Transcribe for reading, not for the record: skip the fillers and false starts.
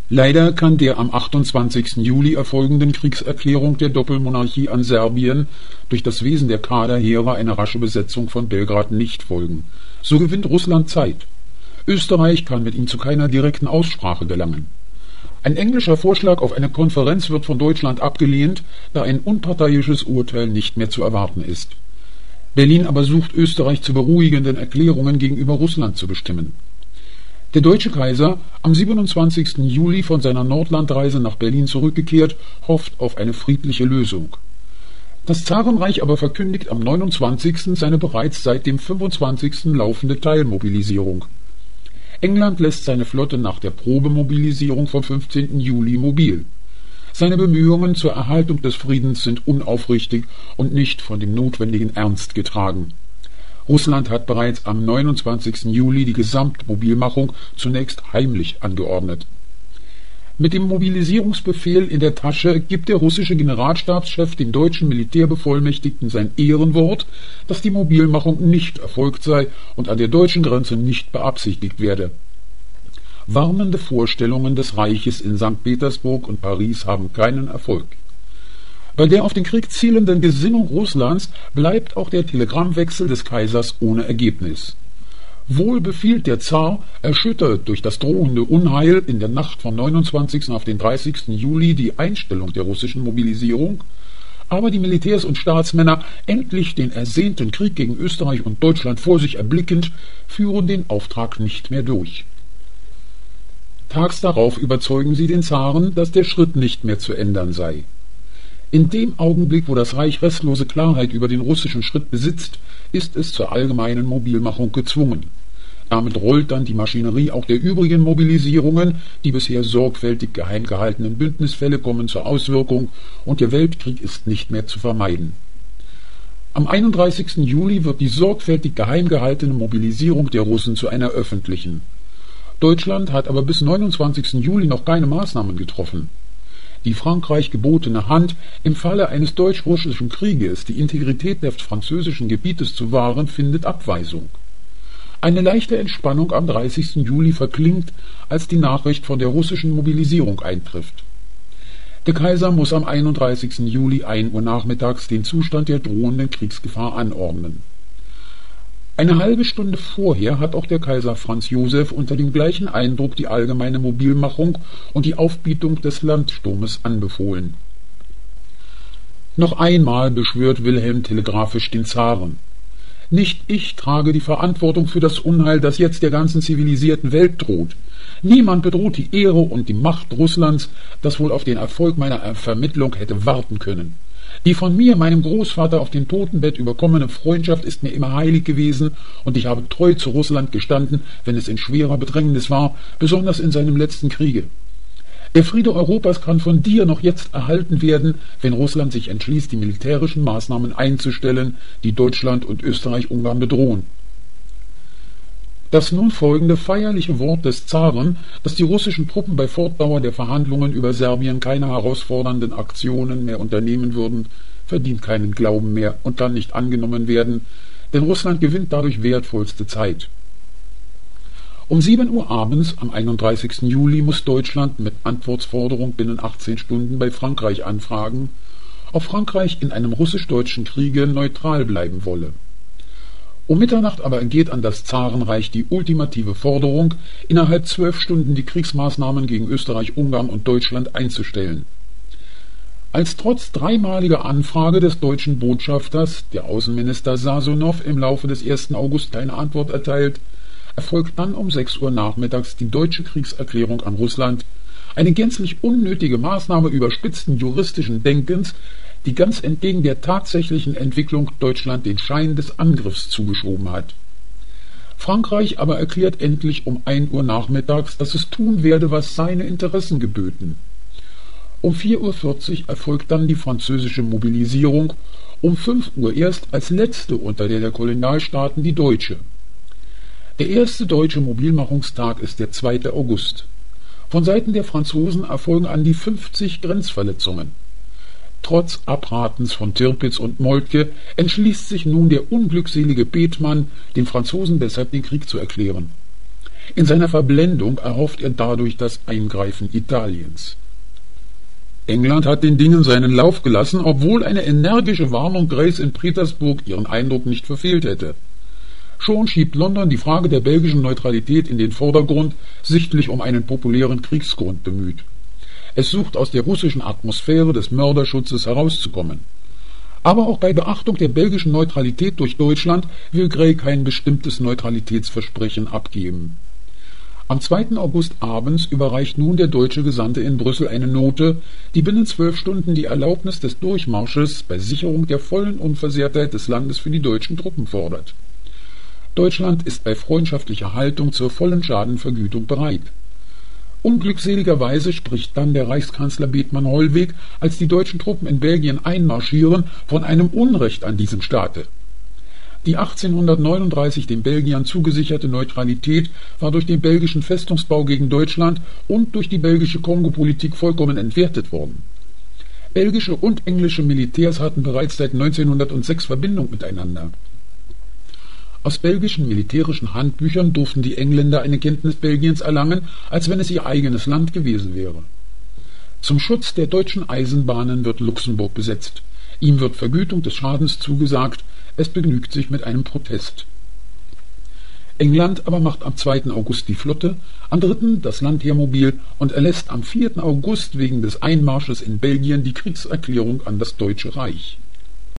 Leider kann der am 28. Juli erfolgenden Kriegserklärung der Doppelmonarchie an Serbien durch das Wesen der Kaderheere eine rasche Besetzung von Belgrad nicht folgen. So gewinnt Russland Zeit. Österreich kann mit ihm zu keiner direkten Aussprache gelangen. Ein englischer Vorschlag auf eine Konferenz wird von Deutschland abgelehnt, da ein unparteiisches Urteil nicht mehr zu erwarten ist. Berlin aber sucht Österreich zu beruhigenden Erklärungen gegenüber Russland zu bestimmen. Der deutsche Kaiser, am 27. Juli von seiner Nordlandreise nach Berlin zurückgekehrt, hofft auf eine friedliche Lösung. Das Zarenreich aber verkündigt am 29. seine bereits seit dem 25. laufende Teilmobilisierung. England lässt seine Flotte nach der Probemobilisierung vom 15. Juli mobil. Seine Bemühungen zur Erhaltung des Friedens sind unaufrichtig und nicht von dem notwendigen Ernst getragen. Russland hat bereits am 29. Juli die Gesamtmobilmachung zunächst heimlich angeordnet. Mit dem Mobilisierungsbefehl in der Tasche gibt der russische Generalstabschef dem deutschen Militärbevollmächtigten sein Ehrenwort, dass die Mobilmachung nicht erfolgt sei und an der deutschen Grenze nicht beabsichtigt werde. Warnende Vorstellungen des Reiches in St. Petersburg und Paris haben keinen Erfolg. Bei der auf den Krieg zielenden Gesinnung Russlands bleibt auch der Telegrammwechsel des Kaisers ohne Ergebnis. Wohl befiehlt der Zar, erschüttert durch das drohende Unheil, in der Nacht vom 29. auf den 30. Juli die Einstellung der russischen Mobilisierung, aber die Militärs und Staatsmänner, endlich den ersehnten Krieg gegen Österreich und Deutschland vor sich erblickend, führen den Auftrag nicht mehr durch. Tags darauf überzeugen sie den Zaren, dass der Schritt nicht mehr zu ändern sei. In dem Augenblick, wo das Reich restlose Klarheit über den russischen Schritt besitzt, ist es zur allgemeinen Mobilmachung gezwungen. Damit rollt dann die Maschinerie auch der übrigen Mobilisierungen, die bisher sorgfältig geheim gehaltenen Bündnisfälle kommen zur Auswirkung und der Weltkrieg ist nicht mehr zu vermeiden. Am 31. Juli wird die sorgfältig geheim gehaltene Mobilisierung der Russen zu einer öffentlichen. Deutschland hat aber bis 29. Juli noch keine Maßnahmen getroffen. Die Frankreich gebotene Hand, im Falle eines deutsch-russischen Krieges die Integrität des französischen Gebietes zu wahren, findet Abweisung. Eine leichte Entspannung am 30. Juli verklingt, als die Nachricht von der russischen Mobilisierung eintrifft. Der Kaiser muss am 31. Juli 1 Uhr nachmittags den Zustand der drohenden Kriegsgefahr anordnen. Eine halbe Stunde vorher hat auch der Kaiser Franz Josef unter dem gleichen Eindruck die allgemeine Mobilmachung und die Aufbietung des Landsturmes anbefohlen. Noch einmal beschwört Wilhelm telegrafisch den Zaren: Nicht ich trage die Verantwortung für das Unheil, das jetzt der ganzen zivilisierten Welt droht. Niemand bedroht die Ehre und die Macht Russlands, das wohl auf den Erfolg meiner Vermittlung hätte warten können. Die von mir, meinem Großvater, auf dem Totenbett überkommene Freundschaft ist mir immer heilig gewesen, und ich habe treu zu Russland gestanden, wenn es in schwerer Bedrängnis war, besonders in seinem letzten Kriege. Der Friede Europas kann von dir noch jetzt erhalten werden, wenn Russland sich entschließt, die militärischen Maßnahmen einzustellen, die Deutschland und Österreich-Ungarn bedrohen. Das nun folgende feierliche Wort des Zaren, dass die russischen Truppen bei Fortdauer der Verhandlungen über Serbien keine herausfordernden Aktionen mehr unternehmen würden, verdient keinen Glauben mehr und kann nicht angenommen werden, denn Russland gewinnt dadurch wertvollste Zeit. Um 7 Uhr abends am 31. Juli muss Deutschland mit Antwortforderung binnen 18 Stunden bei Frankreich anfragen, ob Frankreich in einem russisch-deutschen Kriege neutral bleiben wolle. Um Mitternacht aber ergeht an das Zarenreich die ultimative Forderung, innerhalb 12 Stunden die Kriegsmaßnahmen gegen Österreich, Ungarn und Deutschland einzustellen. Als trotz dreimaliger Anfrage des deutschen Botschafters, der Außenminister Sasonow, im Laufe des 1. August keine Antwort erteilt, erfolgt dann um 6 Uhr nachmittags die deutsche Kriegserklärung an Russland, eine gänzlich unnötige Maßnahme überspitzten juristischen Denkens, die ganz entgegen der tatsächlichen Entwicklung Deutschland den Schein des Angriffs zugeschoben hat. Frankreich aber erklärt endlich um 1 Uhr nachmittags, dass es tun werde, was seine Interessen geböten. Um 4:40 Uhr erfolgt dann die französische Mobilisierung, um 5 Uhr erst als letzte unter der Kolonialstaaten die deutsche. Der erste deutsche Mobilmachungstag ist der 2. August. Von Seiten der Franzosen erfolgen an die 50 Grenzverletzungen. Trotz Abratens von Tirpitz und Moltke entschließt sich nun der unglückselige Bethmann, den Franzosen deshalb den Krieg zu erklären. In seiner Verblendung erhofft er dadurch das Eingreifen Italiens. England hat den Dingen seinen Lauf gelassen, obwohl eine energische Warnung Greys in Petersburg ihren Eindruck nicht verfehlt hätte. Schon schiebt London die Frage der belgischen Neutralität in den Vordergrund, sichtlich um einen populären Kriegsgrund bemüht. Es sucht aus der russischen Atmosphäre des Mörderschutzes herauszukommen. Aber auch bei Beachtung der belgischen Neutralität durch Deutschland will Grey kein bestimmtes Neutralitätsversprechen abgeben. Am 2. August abends überreicht nun der deutsche Gesandte in Brüssel eine Note, die binnen 12 Stunden die Erlaubnis des Durchmarsches bei Sicherung der vollen Unversehrtheit des Landes für die deutschen Truppen fordert. Deutschland ist bei freundschaftlicher Haltung zur vollen Schadenvergütung bereit. Unglückseligerweise spricht dann der Reichskanzler Bethmann-Hollweg, als die deutschen Truppen in Belgien einmarschieren, von einem Unrecht an diesem Staate. Die 1839 den Belgiern zugesicherte Neutralität war durch den belgischen Festungsbau gegen Deutschland und durch die belgische Kongopolitik vollkommen entwertet worden. Belgische und englische Militärs hatten bereits seit 1906 Verbindung miteinander. Aus belgischen militärischen Handbüchern durften die Engländer eine Kenntnis Belgiens erlangen, als wenn es ihr eigenes Land gewesen wäre. Zum Schutz der deutschen Eisenbahnen wird Luxemburg besetzt. Ihm wird Vergütung des Schadens zugesagt, es begnügt sich mit einem Protest. England aber macht am 2. August die Flotte, am 3. das Landheermobil und erlässt am 4. August wegen des Einmarsches in Belgien die Kriegserklärung an das Deutsche Reich.